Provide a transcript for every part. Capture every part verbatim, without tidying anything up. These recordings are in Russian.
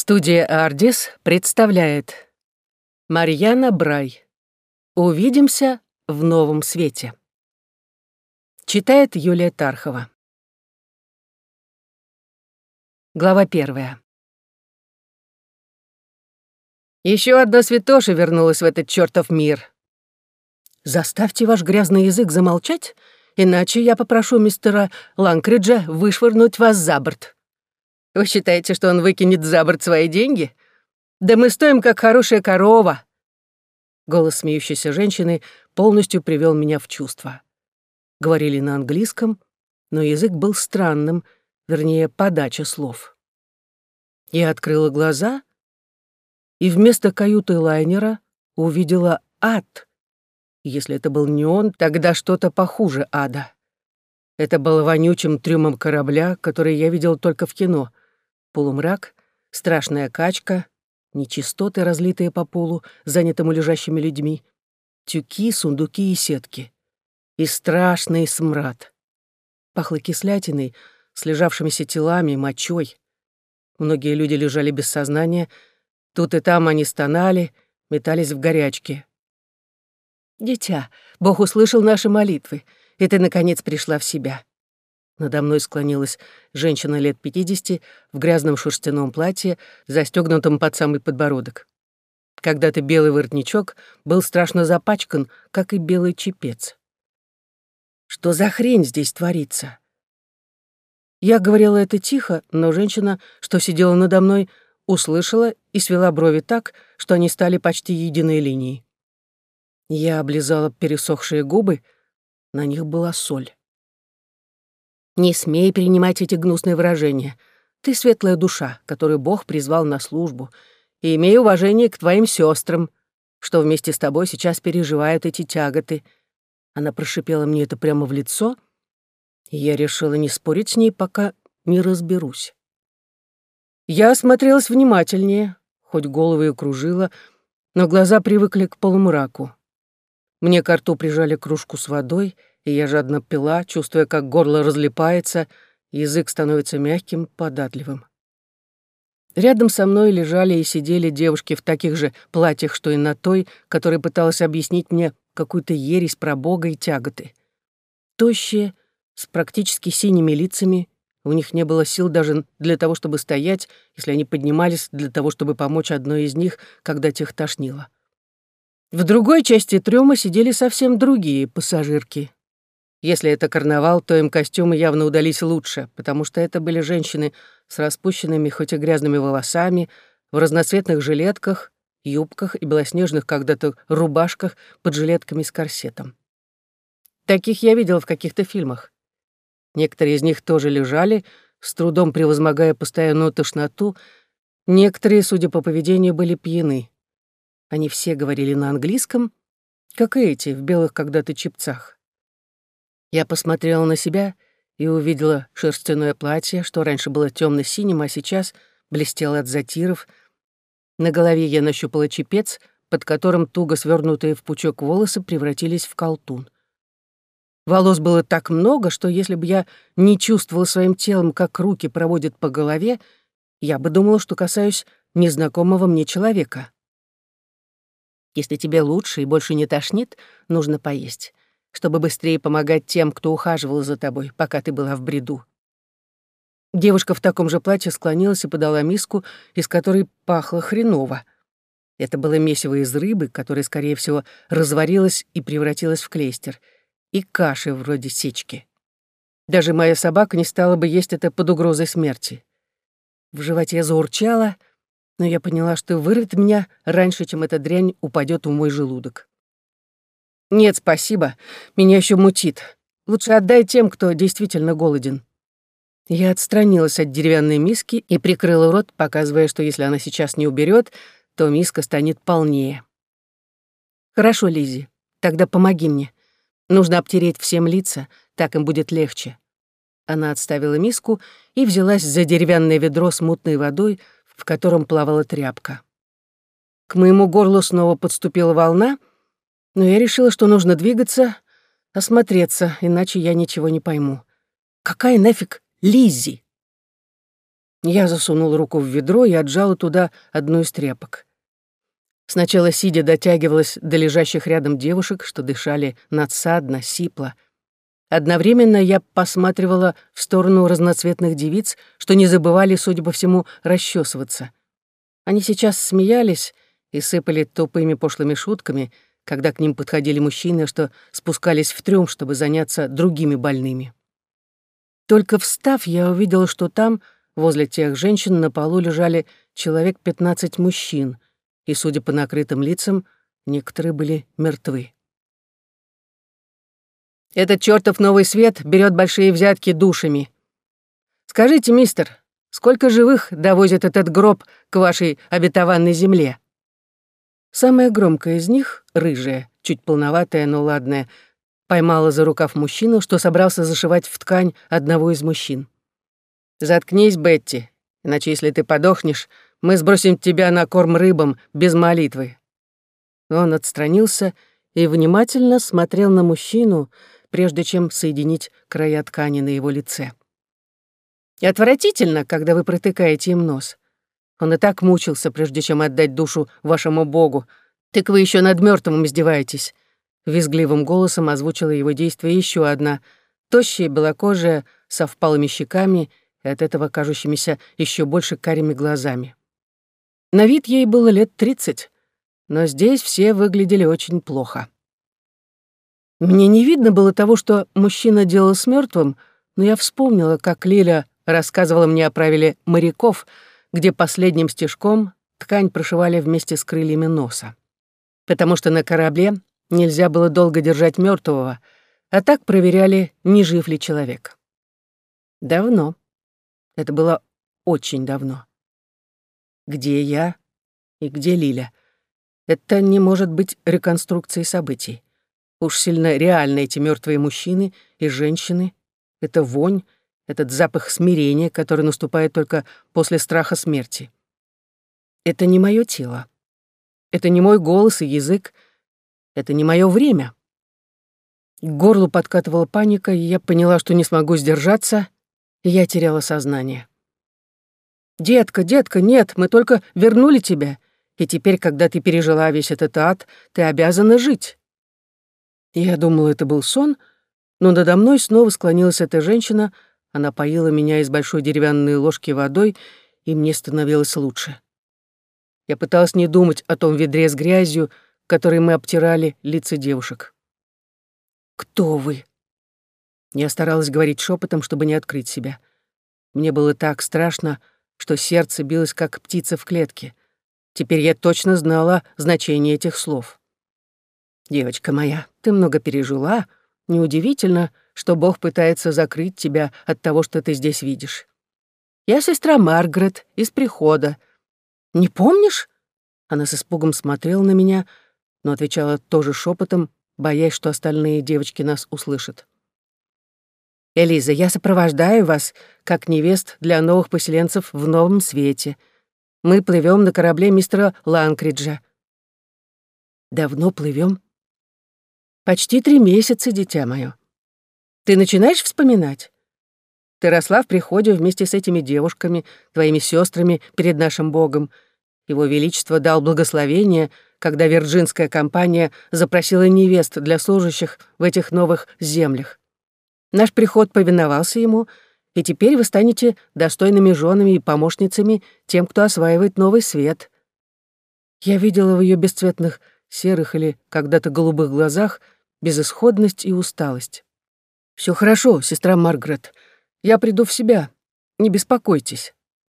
Студия «Ардис» представляет Марьяна Брай. «Увидимся в новом свете». Читает Юлия Тархова. Глава первая. Еще одна святоша вернулась в этот чертов мир. Заставьте ваш грязный язык замолчать, иначе я попрошу мистера Ланкриджа вышвырнуть вас за борт. Вы считаете, что он выкинет за борт свои деньги? Да мы стоим, как хорошая корова. Голос смеющейся женщины полностью привел меня в чувство. Говорили на английском, но язык был странным, вернее, подача слов. Я открыла глаза и вместо каюты лайнера увидела ад. Если это был не он, тогда что-то похуже ада. Это было вонючим трюмом корабля, который я видел только в кино. Полумрак, страшная качка, нечистоты, разлитые по полу, занятому лежащими людьми, тюки, сундуки и сетки. И страшный смрад. Пахло кислятиной, с лежавшимися телами, мочой. Многие люди лежали без сознания. Тут и там они стонали, метались в горячке. «Дитя, Бог услышал наши молитвы, и ты, наконец, пришла в себя». Надо мной склонилась женщина лет пятидесяти в грязном шерстяном платье, застегнутом под самый подбородок. Когда-то белый воротничок был страшно запачкан, как и белый чепец. Что за хрень здесь творится? Я говорила это тихо, но женщина, что сидела надо мной, услышала и свела брови так, что они стали почти единой линией. Я облизала пересохшие губы, на них была соль. «Не смей принимать эти гнусные выражения. Ты светлая душа, которую Бог призвал на службу, и имей уважение к твоим сестрам, что вместе с тобой сейчас переживают эти тяготы». Она прошипела мне это прямо в лицо, и я решила не спорить с ней, пока не разберусь. Я осмотрелась внимательнее, хоть голову и кружила, но глаза привыкли к полумраку. Мне ко рту прижали кружку с водой, и я жадно пила, чувствуя, как горло разлипается, язык становится мягким, податливым. Рядом со мной лежали и сидели девушки в таких же платьях, что и на той, которая пыталась объяснить мне какую-то ересь про Бога и тяготы. Тощие, с практически синими лицами, у них не было сил даже для того, чтобы стоять, если они поднимались для того, чтобы помочь одной из них, когда тех тошнило. В другой части трюма сидели совсем другие пассажирки. Если это карнавал, то им костюмы явно удались лучше, потому что это были женщины с распущенными, хоть и грязными волосами, в разноцветных жилетках, юбках и белоснежных когда-то рубашках под жилетками с корсетом. Таких я видела в каких-то фильмах. Некоторые из них тоже лежали, с трудом превозмогая постоянную тошноту, некоторые, судя по поведению, были пьяны. Они все говорили на английском, как и эти в белых когда-то чепцах. Я посмотрела на себя и увидела шерстяное платье, что раньше было темно-синим, а сейчас блестело от затиров. На голове я нащупала чепец, под которым туго свернутые в пучок волосы превратились в колтун. Волос было так много, что если бы я не чувствовала своим телом, как руки проводят по голове, я бы думала, что касаюсь незнакомого мне человека. Если тебе лучше и больше не тошнит, нужно поесть, чтобы быстрее помогать тем, кто ухаживал за тобой, пока ты была в бреду. Девушка в таком же платье склонилась и подала миску, из которой пахло хреново. Это было месиво из рыбы, которая, скорее всего, разварилась и превратилась в клейстер, и каши вроде сечки. Даже моя собака не стала бы есть это под угрозой смерти. В животе заурчало, но я поняла, что вырвет меня раньше, чем эта дрянь упадет в мой желудок. «Нет, спасибо, меня еще мутит. Лучше отдай тем, кто действительно голоден». Я отстранилась от деревянной миски и прикрыла рот, показывая, что если она сейчас не уберет, то миска станет полнее. «Хорошо, Лиззи, тогда помоги мне. Нужно обтереть всем лица, так им будет легче». Она отставила миску и взялась за деревянное ведро с мутной водой, в котором плавала тряпка. К моему горлу снова подступила волна, но я решила, что нужно двигаться, осмотреться, иначе я ничего не пойму. Какая нафиг Лиззи? Я засунул руку в ведро и отжала туда одну из тряпок. Сначала сидя дотягивалась до лежащих рядом девушек, что дышали надсадно, сипло. Одновременно я посматривала в сторону разноцветных девиц, что не забывали, судя по всему, расчесываться. Они сейчас смеялись и сыпали тупыми пошлыми шутками, когда к ним подходили мужчины, что спускались в трюм, чтобы заняться другими больными. Только встав, я увидела, что там, возле тех женщин, на полу лежали человек пятнадцать мужчин, и, судя по накрытым лицам, некоторые были мертвы. «Этот чёртов новый свет берет большие взятки душами. Скажите, мистер, сколько живых довозит этот гроб к вашей обетованной земле?» Самая громкая из них, рыжая, чуть полноватая, но ладная, поймала за рукав мужчину, что собрался зашивать в ткань одного из мужчин. «Заткнись, Бетти, иначе если ты подохнешь, мы сбросим тебя на корм рыбам без молитвы». Он отстранился и внимательно смотрел на мужчину, прежде чем соединить края ткани на его лице. «И отвратительно, когда вы протыкаете им нос. Он и так мучился, прежде чем отдать душу вашему богу. Так вы еще над мертвым издеваетесь». Визгливым голосом озвучила его действие еще одна, тощая, белокожая, со впалыми щеками и от этого кажущимися еще больше карими глазами. На вид ей было лет тридцать, но здесь все выглядели очень плохо. Мне не видно было того, что мужчина делал с мертвым, но я вспомнила, как Лиля рассказывала мне о правиле моряков, где последним стежком ткань прошивали вместе с крыльями носа. Потому что на корабле нельзя было долго держать мертвого, а так проверяли, не жив ли человек. Давно. Это было очень давно. Где я и где Лиля? Это не может быть реконструкцией событий. Уж сильно реальны эти мертвые мужчины и женщины. Это вонь, этот запах смирения, который наступает только после страха смерти. Это не мое тело. Это не мой голос и язык. Это не мое время. К горлу подкатывала паника, и я поняла, что не смогу сдержаться, и я теряла сознание. «Детка, детка, нет, мы только вернули тебя, и теперь, когда ты пережила весь этот ад, ты обязана жить». Я думала, это был сон, но надо мной снова склонилась эта женщина, она поила меня из большой деревянной ложки водой, и мне становилось лучше. Я пыталась не думать о том ведре с грязью, которой мы обтирали лица девушек. «Кто вы?» Я старалась говорить шепотом, чтобы не открыть себя. Мне было так страшно, что сердце билось, как птица в клетке. Теперь я точно знала значение этих слов. «Девочка моя, ты много пережила. Неудивительно, что Бог пытается закрыть тебя от того, что ты здесь видишь. Я сестра Маргарет из прихода. Не помнишь?» Она с испугом смотрела на меня, но отвечала тоже шепотом, боясь, что остальные девочки нас услышат. «Элиза, я сопровождаю вас, как невест для новых поселенцев в новом свете. Мы плывем на корабле мистера Ланкриджа». «Давно плывем?» «Почти три месяца, дитя мое. Ты начинаешь вспоминать? Ты росла в приходе вместе с этими девушками, твоими сестрами перед нашим Богом. Его Величество дал благословение, когда Вирджинская компания запросила невест для служащих в этих новых землях. Наш приход повиновался ему, и теперь вы станете достойными женами и помощницами тем, кто осваивает новый свет». Я видела в ее бесцветных серых или когда-то голубых глазах безысходность и усталость. «Все хорошо, сестра Маргарет. Я приду в себя. Не беспокойтесь».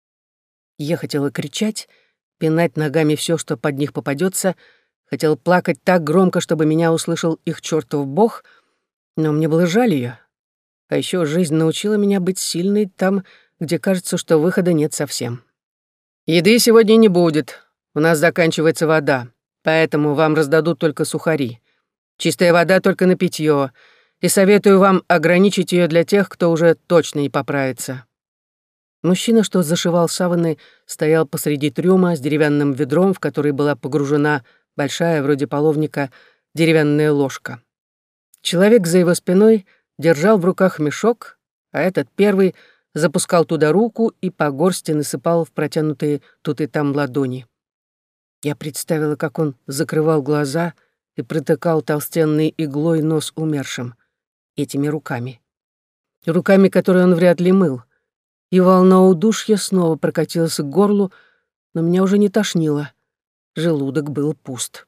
Я хотела кричать, пинать ногами все, что под них попадется, хотела плакать так громко, чтобы меня услышал их чертов бог, но мне было жаль ее. А еще жизнь научила меня быть сильной там, где кажется, что выхода нет совсем. «Еды сегодня не будет. У нас заканчивается вода, поэтому вам раздадут только сухари. Чистая вода только на питье, и советую вам ограничить ее для тех, кто уже точно не поправится». Мужчина, что зашивал саваны, стоял посреди трюма с деревянным ведром, в который была погружена большая, вроде половника, деревянная ложка. Человек за его спиной держал в руках мешок, а этот первый запускал туда руку и по горсти насыпал в протянутые тут и там ладони. Я представила, как он закрывал глаза и протыкал толстенной иглой нос умершим. Этими руками. Руками, которые он вряд ли мыл. И волна удушья снова прокатилась к горлу, но меня уже не тошнило. Желудок был пуст.